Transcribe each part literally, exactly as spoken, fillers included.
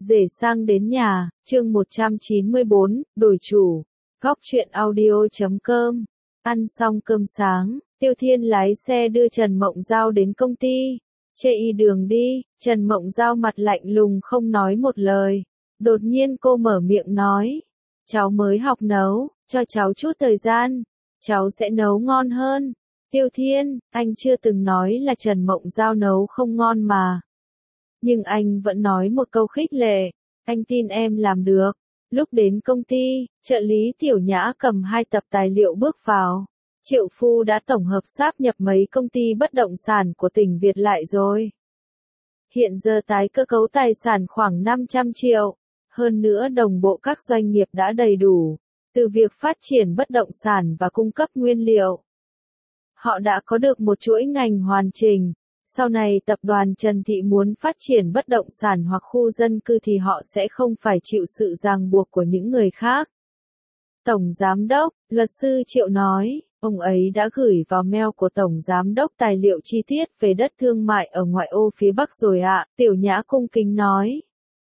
Rể sang đến nhà, chương một trăm chín mươi bốn, đổi chủ. Góc truyện audio chấm com. Ăn xong cơm sáng, Tiêu Thiên lái xe đưa Trần Mộng Giao đến công ty. Chê y đường đi, Trần Mộng Giao mặt lạnh lùng không nói một lời. Đột nhiên cô mở miệng nói. Cháu mới học nấu, cho cháu chút thời gian. Cháu sẽ nấu ngon hơn. Tiêu Thiên, anh chưa từng nói là Trần Mộng Giao nấu không ngon mà. Nhưng anh vẫn nói một câu khích lệ, anh tin em làm được. Lúc đến công ty, trợ lý Tiểu Nhã cầm hai tập tài liệu bước vào. Triệu Phu đã tổng hợp sáp nhập mấy công ty bất động sản của tỉnh Việt lại rồi. Hiện giờ tái cơ cấu tài sản khoảng năm trăm triệu. Hơn nữa đồng bộ các doanh nghiệp đã đầy đủ, từ việc phát triển bất động sản và cung cấp nguyên liệu. Họ đã có được một chuỗi ngành hoàn chỉnh. Sau này tập đoàn Trần Thị muốn phát triển bất động sản hoặc khu dân cư thì họ sẽ không phải chịu sự ràng buộc của những người khác. Tổng Giám đốc, luật sư Triệu nói, ông ấy đã gửi vào mail của Tổng Giám đốc tài liệu chi tiết về đất thương mại ở ngoại ô phía Bắc rồi ạ, Tiểu Nhã cung kính nói.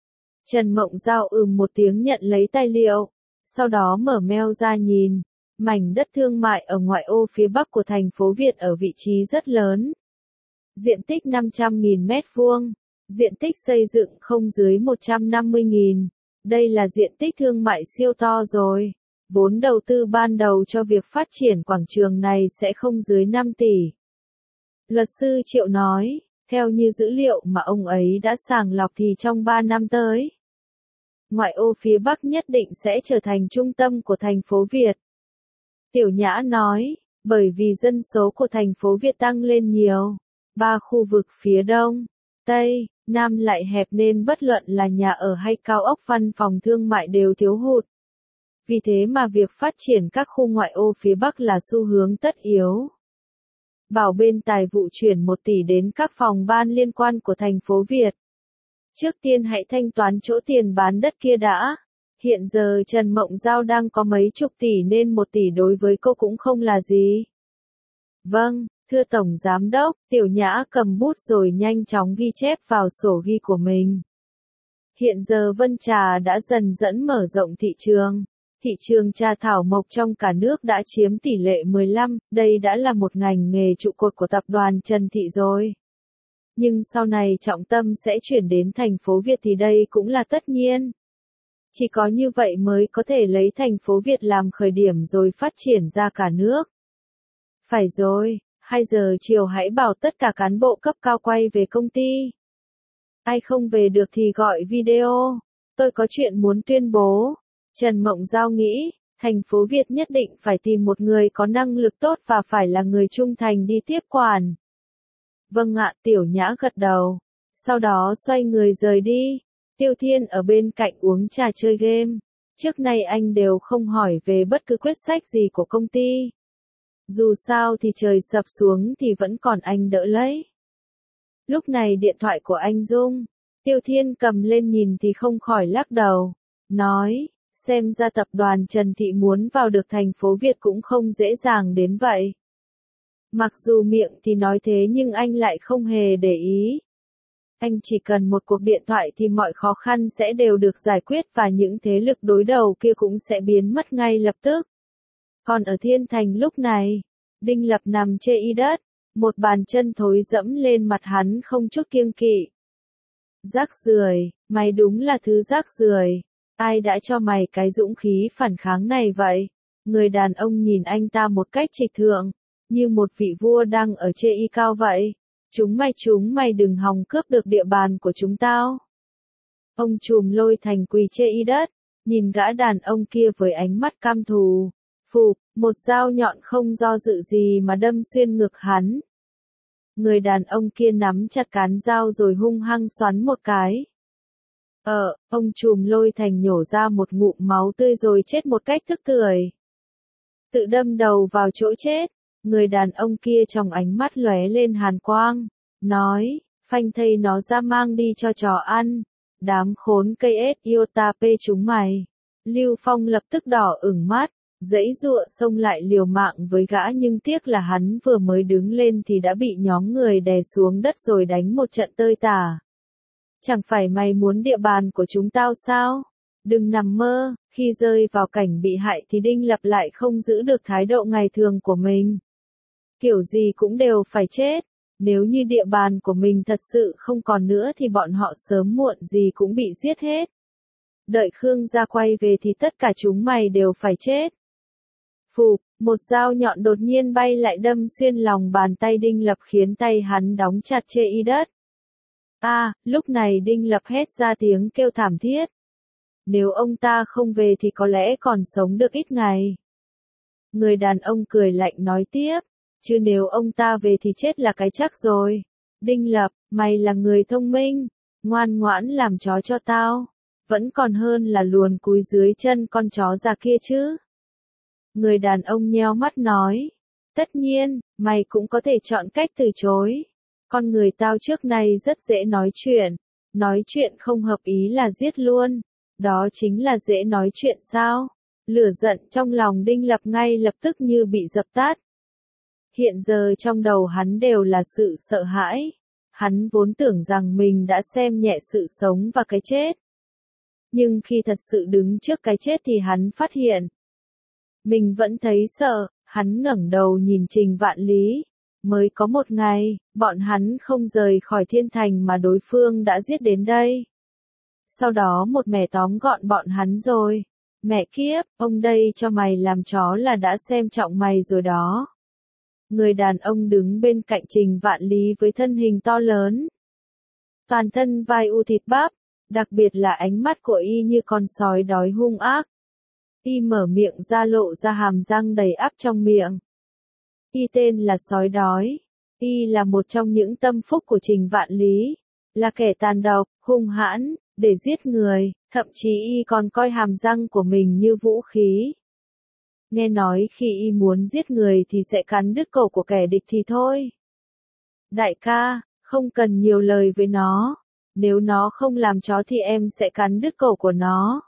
Trần Mộng Giao ừm một tiếng nhận lấy tài liệu, sau đó mở mail ra nhìn. Mảnh đất thương mại ở ngoại ô phía Bắc của thành phố Việt ở vị trí rất lớn. Diện tích năm trăm nghìn mét vuông, diện tích xây dựng không dưới một trăm năm mươi nghìn. Đây là diện tích thương mại siêu to rồi. Vốn đầu tư ban đầu cho việc phát triển quảng trường này sẽ không dưới năm tỷ. Luật sư Triệu nói, theo như dữ liệu mà ông ấy đã sàng lọc thì trong ba năm tới, ngoại ô phía Bắc nhất định sẽ trở thành trung tâm của thành phố Việt. Tiểu Nhã nói, bởi vì dân số của thành phố Việt tăng lên nhiều. Ba khu vực phía Đông, Tây, Nam lại hẹp nên bất luận là nhà ở hay cao ốc văn phòng thương mại đều thiếu hụt. Vì thế mà việc phát triển các khu ngoại ô phía Bắc là xu hướng tất yếu. Bảo bên tài vụ chuyển một tỷ đến các phòng ban liên quan của thành phố Việt. Trước tiên hãy thanh toán chỗ tiền bán đất kia đã. Hiện giờ Trần Mộng Giao đang có mấy chục tỷ nên một tỷ đối với cô cũng không là gì. Vâng. Thưa Tổng Giám đốc, Tiểu Nhã cầm bút rồi nhanh chóng ghi chép vào sổ ghi của mình. Hiện giờ Vân Trà đã dần dần mở rộng thị trường. Thị trường trà thảo mộc trong cả nước đã chiếm tỷ lệ mười lăm, đây đã là một ngành nghề trụ cột của tập đoàn Trần Thị rồi. Nhưng sau này trọng tâm sẽ chuyển đến thành phố Việt thì đây cũng là tất nhiên. Chỉ có như vậy mới có thể lấy thành phố Việt làm khởi điểm rồi phát triển ra cả nước. Phải rồi. hai giờ chiều hãy bảo tất cả cán bộ cấp cao quay về công ty. Ai không về được thì gọi video. Tôi có chuyện muốn tuyên bố. Trần Mộng Giao nghĩ, thành phố Việt nhất định phải tìm một người có năng lực tốt và phải là người trung thành đi tiếp quản. Vâng ạ, Tiểu Nhã gật đầu. Sau đó xoay người rời đi. Tiêu Thiên ở bên cạnh uống trà chơi game. Trước nay anh đều không hỏi về bất cứ quyết sách gì của công ty. Dù sao thì trời sập xuống thì vẫn còn anh đỡ lấy. Lúc này điện thoại của anh rung. Tiêu Thiên cầm lên nhìn thì không khỏi lắc đầu. Nói, xem ra tập đoàn Trần Thị muốn vào được thành phố Việt cũng không dễ dàng đến vậy. Mặc dù miệng thì nói thế nhưng anh lại không hề để ý. Anh chỉ cần một cuộc điện thoại thì mọi khó khăn sẽ đều được giải quyết và những thế lực đối đầu kia cũng sẽ biến mất ngay lập tức. Còn ở Thiên Thành lúc này, Đinh Lập nằm chê y đất, một bàn chân thối dẫm lên mặt hắn không chút kiêng kỵ. Rác rưởi, mày đúng là thứ rác rưởi. Ai đã cho mày cái dũng khí phản kháng này vậy? Người đàn ông nhìn anh ta một cách trịch thượng, như một vị vua đang ở chê y cao vậy. Chúng mày chúng mày đừng hòng cướp được địa bàn của chúng tao. Ông trùm Lôi Thành quỳ chê y đất, nhìn gã đàn ông kia với ánh mắt căm thù. Phụp, một dao nhọn không do dự gì mà đâm xuyên ngực hắn. Người đàn ông kia nắm chặt cán dao rồi hung hăng xoắn một cái. Ờ, ông trùm Lôi Thành nhổ ra một ngụm máu tươi rồi chết một cách tức tưởi. Tự đâm đầu vào chỗ chết, người đàn ông kia trong ánh mắt lóe lên hàn quang, nói, phanh thây nó ra mang đi cho chó ăn. Đám khốn cây ết iota p chúng mày. Lưu Phong lập tức đỏ ửng mắt. Giãy giụa xông lại liều mạng với gã nhưng tiếc là hắn vừa mới đứng lên thì đã bị nhóm người đè xuống đất rồi đánh một trận tơi tả. Chẳng phải mày muốn địa bàn của chúng tao sao? Đừng nằm mơ, khi rơi vào cảnh bị hại thì Đinh Lập lại không giữ được thái độ ngày thường của mình. Kiểu gì cũng đều phải chết, nếu như địa bàn của mình thật sự không còn nữa thì bọn họ sớm muộn gì cũng bị giết hết. Đợi Khương gia quay về thì tất cả chúng mày đều phải chết. Phụp, một dao nhọn đột nhiên bay lại đâm xuyên lòng bàn tay Đinh Lập khiến tay hắn đóng chặt chê y đất. A, à, lúc này Đinh Lập hét ra tiếng kêu thảm thiết. Nếu ông ta không về thì có lẽ còn sống được ít ngày. Người đàn ông cười lạnh nói tiếp, chứ nếu ông ta về thì chết là cái chắc rồi. Đinh Lập, mày là người thông minh, ngoan ngoãn làm chó cho tao, vẫn còn hơn là luồn cúi dưới chân con chó già kia chứ. Người đàn ông nheo mắt nói, tất nhiên, mày cũng có thể chọn cách từ chối. Con người tao trước nay rất dễ nói chuyện, nói chuyện không hợp ý là giết luôn, đó chính là dễ nói chuyện sao? Lửa giận trong lòng Đinh Lập ngay lập tức như bị dập tắt. Hiện giờ trong đầu hắn đều là sự sợ hãi, hắn vốn tưởng rằng mình đã xem nhẹ sự sống và cái chết. Nhưng khi thật sự đứng trước cái chết thì hắn phát hiện, mình vẫn thấy sợ, hắn ngẩng đầu nhìn Trình Vạn Lý. Mới có một ngày, bọn hắn không rời khỏi thiên thành mà đối phương đã giết đến đây. Sau đó một mẻ tóm gọn bọn hắn rồi. Mẹ kiếp, ông đây cho mày làm chó là đã xem trọng mày rồi đó. Người đàn ông đứng bên cạnh Trình Vạn Lý với thân hình to lớn. Toàn thân vai u thịt bắp, đặc biệt là ánh mắt của y như con sói đói hung ác. Y mở miệng ra lộ ra hàm răng đầy ắp trong miệng. Y tên là sói đói. Y là một trong những tâm phúc của Trình Vạn Lý. Là kẻ tàn độc, hung hãn, để giết người, thậm chí y còn coi hàm răng của mình như vũ khí. Nghe nói khi y muốn giết người thì sẽ cắn đứt cổ của kẻ địch thì thôi. Đại ca, không cần nhiều lời với nó. Nếu nó không làm chó thì em sẽ cắn đứt cổ của nó.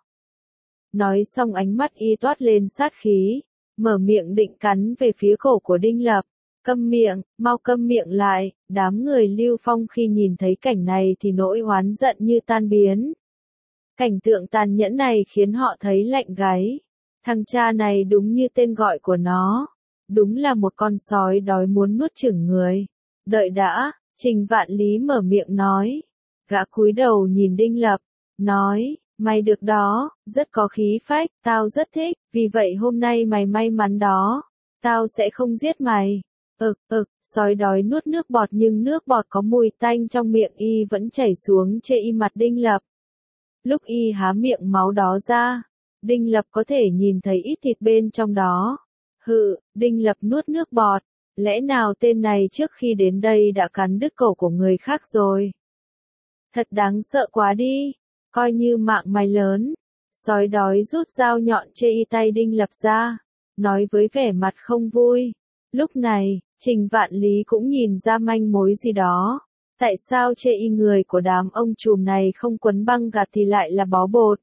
Nói xong ánh mắt y toát lên sát khí. Mở miệng định cắn về phía cổ của Đinh Lập. Câm miệng, mau câm miệng lại, đám người Lưu Phong khi nhìn thấy cảnh này thì nỗi oán giận như tan biến. Cảnh tượng tàn nhẫn này khiến họ thấy lạnh gáy. Thằng cha này đúng như tên gọi của nó. Đúng là một con sói đói muốn nuốt chửng người. Đợi đã, Trình Vạn Lý mở miệng nói. Gã cúi đầu nhìn Đinh Lập, nói. Mày được đó, rất có khí phách, tao rất thích, vì vậy hôm nay mày may mắn đó. Tao sẽ không giết mày. Ực, ực, sói đói nuốt nước bọt nhưng nước bọt có mùi tanh trong miệng y vẫn chảy xuống chê y mặt Đinh Lập. Lúc y há miệng máu đó ra, Đinh Lập có thể nhìn thấy ít thịt bên trong đó. Hự, Đinh Lập nuốt nước bọt, lẽ nào tên này trước khi đến đây đã cắn đứt cổ của người khác rồi? Thật đáng sợ quá đi. Coi như mạng mày lớn. Sói đói rút dao nhọn chê y tay Đinh Lập ra, nói với vẻ mặt không vui. Lúc này, Trình Vạn Lý cũng nhìn ra manh mối gì đó. Tại sao chê y người của đám ông trùm này không quấn băng gạc thì lại là bó bột?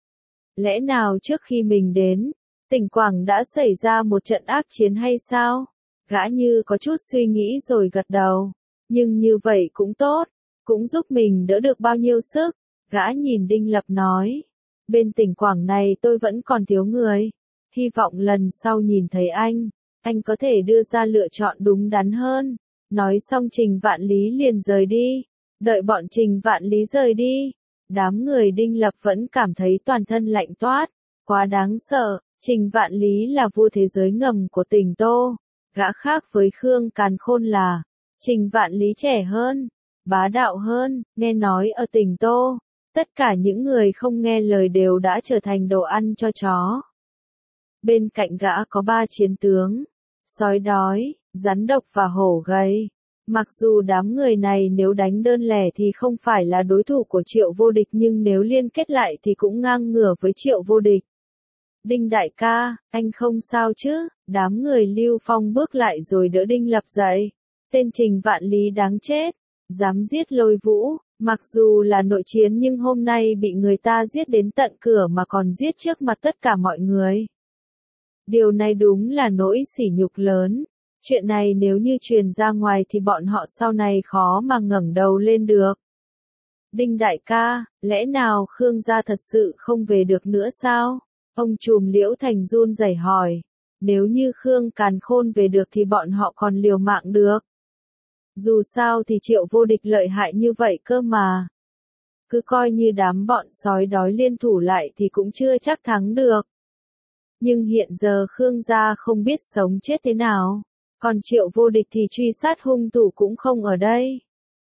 Lẽ nào trước khi mình đến, Tỉnh Quảng đã xảy ra một trận ác chiến hay sao? Gã như có chút suy nghĩ rồi gật đầu. Nhưng như vậy cũng tốt, cũng giúp mình đỡ được bao nhiêu sức. Gã nhìn Đinh Lập nói, bên Tỉnh Quảng này tôi vẫn còn thiếu người, hy vọng lần sau nhìn thấy anh, anh có thể đưa ra lựa chọn đúng đắn hơn. Nói xong Trình Vạn Lý liền rời đi, đợi bọn Trình Vạn Lý rời đi, đám người Đinh Lập vẫn cảm thấy toàn thân lạnh toát, quá đáng sợ. Trình Vạn Lý là vua thế giới ngầm của tỉnh Tô, gã khác với Khương Càn Khôn là, Trình Vạn Lý trẻ hơn, bá đạo hơn, nghe nói ở tỉnh Tô. Tất cả những người không nghe lời đều đã trở thành đồ ăn cho chó. Bên cạnh gã có ba chiến tướng, sói đói, rắn độc và hổ gầy. Mặc dù đám người này nếu đánh đơn lẻ thì không phải là đối thủ của Triệu Vô Địch nhưng nếu liên kết lại thì cũng ngang ngửa với Triệu Vô Địch. Đinh đại ca, anh không sao chứ? Đám người Lưu Phong bước lại rồi đỡ Đinh Lập dậy. Tên Trình Vạn Lý đáng chết, dám giết Lôi Vũ. Mặc dù là nội chiến nhưng hôm nay bị người ta giết đến tận cửa mà còn giết trước mặt tất cả mọi người. Điều này đúng là nỗi sỉ nhục lớn. Chuyện này nếu như truyền ra ngoài thì bọn họ sau này khó mà ngẩng đầu lên được. Đinh đại ca, lẽ nào Khương gia thật sự không về được nữa sao? Ông trùm Liễu Thành run rẩy hỏi. Nếu như Khương Càn Khôn về được thì bọn họ còn liều mạng được. Dù sao thì Triệu Vô Địch lợi hại như vậy cơ mà. Cứ coi như đám bọn sói đói liên thủ lại thì cũng chưa chắc thắng được. Nhưng hiện giờ Khương gia không biết sống chết thế nào. Còn Triệu Vô Địch thì truy sát hung thủ cũng không ở đây.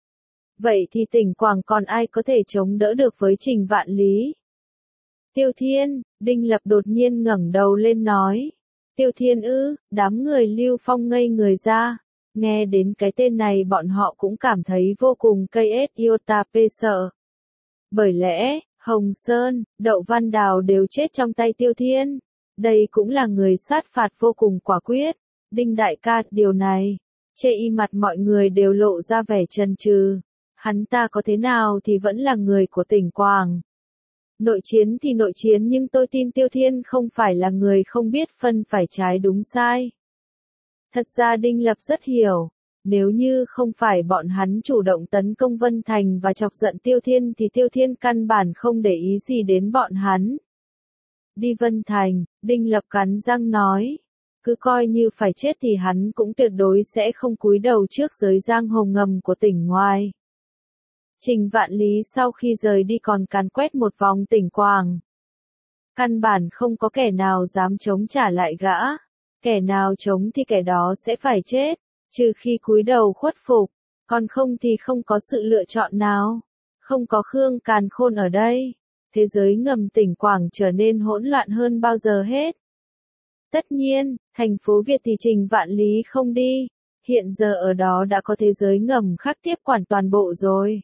Vậy thì tỉnh Quảng còn ai có thể chống đỡ được với Trình Vạn Lý? Tiêu Thiên, Đinh Lập đột nhiên ngẩng đầu lên nói. Tiêu Thiên ư, đám người Lưu Phong ngây người ra. Nghe đến cái tên này bọn họ cũng cảm thấy vô cùng cây ết iota pê sợ. Bởi lẽ, Hồng Sơn, Đậu Văn Đào đều chết trong tay Tiêu Thiên. Đây cũng là người sát phạt vô cùng quả quyết. Đinh đại ca, điều này, chê y mặt mọi người đều lộ ra vẻ chần chừ. Hắn ta có thế nào thì vẫn là người của tỉnh Quảng. Nội chiến thì nội chiến nhưng tôi tin Tiêu Thiên không phải là người không biết phân phải trái đúng sai. Thật ra Đinh Lập rất hiểu, nếu như không phải bọn hắn chủ động tấn công Vân Thành và chọc giận Tiêu Thiên thì Tiêu Thiên căn bản không để ý gì đến bọn hắn. Đi Vân Thành, Đinh Lập cắn răng nói, cứ coi như phải chết thì hắn cũng tuyệt đối sẽ không cúi đầu trước giới giang hồ ngầm của tỉnh ngoài. Trình Vạn Lý sau khi rời đi còn càn quét một vòng tỉnh Quảng. Căn bản không có kẻ nào dám chống trả lại gã. Kẻ nào chống thì kẻ đó sẽ phải chết, trừ khi cúi đầu khuất phục, còn không thì không có sự lựa chọn nào. Không có Khương Càn Khôn ở đây, thế giới ngầm tỉnh Quảng trở nên hỗn loạn hơn bao giờ hết. Tất nhiên, thành phố Việt thì Trình Vạn Lý không đi, hiện giờ ở đó đã có thế giới ngầm khác tiếp quản toàn bộ rồi.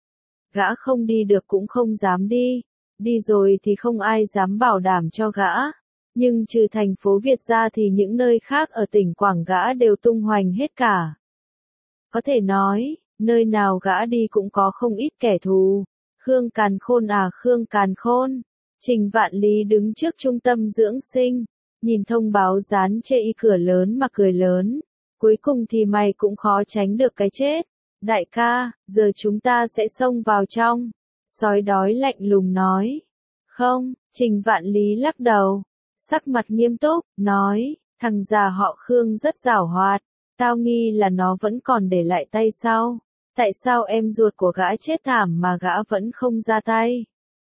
Gã không đi được cũng không dám đi, đi rồi thì không ai dám bảo đảm cho gã. Nhưng trừ thành phố Việt ra thì những nơi khác ở tỉnh Quảng gã đều tung hoành hết cả. Có thể nói, nơi nào gã đi cũng có không ít kẻ thù. Khương Càn Khôn à Khương Càn Khôn. Trình Vạn Lý đứng trước trung tâm dưỡng sinh, nhìn thông báo dán chê y cửa lớn mà cười lớn. Cuối cùng thì mày cũng khó tránh được cái chết. Đại ca, giờ chúng ta sẽ xông vào trong. Sói đói lạnh lùng nói. Không, Trình Vạn Lý lắc đầu. Sắc mặt nghiêm túc, nói, thằng già họ Khương rất giảo hoạt, tao nghi là nó vẫn còn để lại tay sau. Tại sao em ruột của gã chết thảm mà gã vẫn không ra tay?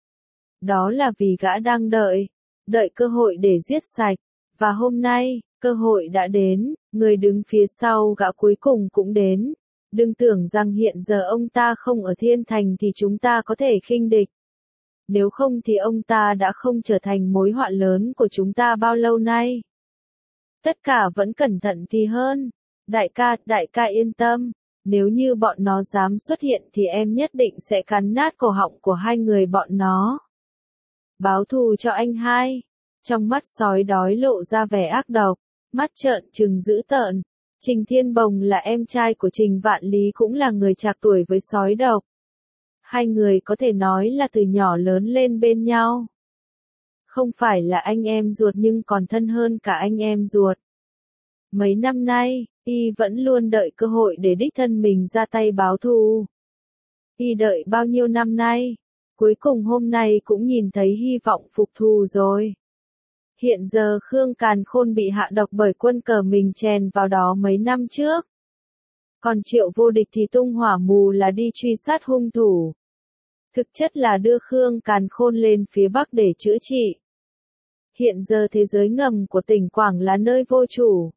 Đó là vì gã đang đợi, đợi cơ hội để giết sạch, và hôm nay, cơ hội đã đến, người đứng phía sau gã cuối cùng cũng đến. Đừng tưởng rằng hiện giờ ông ta không ở Thiên Thành thì chúng ta có thể khinh địch. Nếu không thì ông ta đã không trở thành mối họa lớn của chúng ta bao lâu nay. Tất cả vẫn cẩn thận thì hơn. Đại ca, đại ca yên tâm. Nếu như bọn nó dám xuất hiện thì em nhất định sẽ cắn nát cổ họng của hai người bọn nó. Báo thù cho anh hai. Trong mắt sói đói lộ ra vẻ ác độc, mắt trợn trừng dữ tợn. Trình Thiên Bồng là em trai của Trình Vạn Lý cũng là người trạc tuổi với sói độc. Hai người có thể nói là từ nhỏ lớn lên bên nhau. Không phải là anh em ruột nhưng còn thân hơn cả anh em ruột. Mấy năm nay, y vẫn luôn đợi cơ hội để đích thân mình ra tay báo thù. Y đợi bao nhiêu năm nay, cuối cùng hôm nay cũng nhìn thấy hy vọng phục thù rồi. Hiện giờ Khương Càn Khôn bị hạ độc bởi quân cờ mình chèn vào đó mấy năm trước. Còn Triệu Vô Địch thì tung hỏa mù là đi truy sát hung thủ. Thực chất là đưa Khương Càn Khôn lên phía Bắc để chữa trị. Hiện giờ thế giới ngầm của tỉnh Quảng là nơi vô chủ.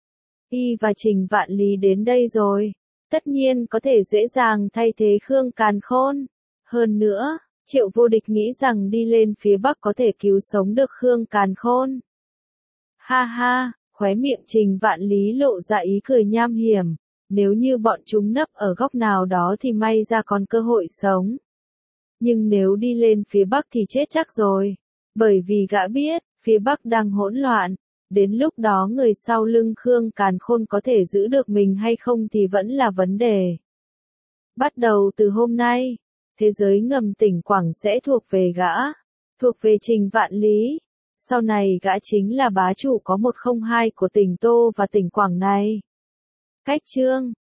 Y và Trình Vạn Lý đến đây rồi. Tất nhiên có thể dễ dàng thay thế Khương Càn Khôn. Hơn nữa, Triệu Vô Địch nghĩ rằng đi lên phía Bắc có thể cứu sống được Khương Càn Khôn. Ha ha, khóe miệng Trình Vạn Lý lộ ra ý cười nham hiểm. Nếu như bọn chúng nấp ở góc nào đó thì may ra còn cơ hội sống. Nhưng nếu đi lên phía Bắc thì chết chắc rồi. Bởi vì gã biết, phía Bắc đang hỗn loạn. Đến lúc đó người sau lưng Khương Càn Khôn có thể giữ được mình hay không thì vẫn là vấn đề. Bắt đầu từ hôm nay, thế giới ngầm tỉnh Quảng sẽ thuộc về gã. Thuộc về Trình Vạn Lý. Sau này gã chính là bá chủ có một không hai của tỉnh Tô và tỉnh Quảng này. Cách chương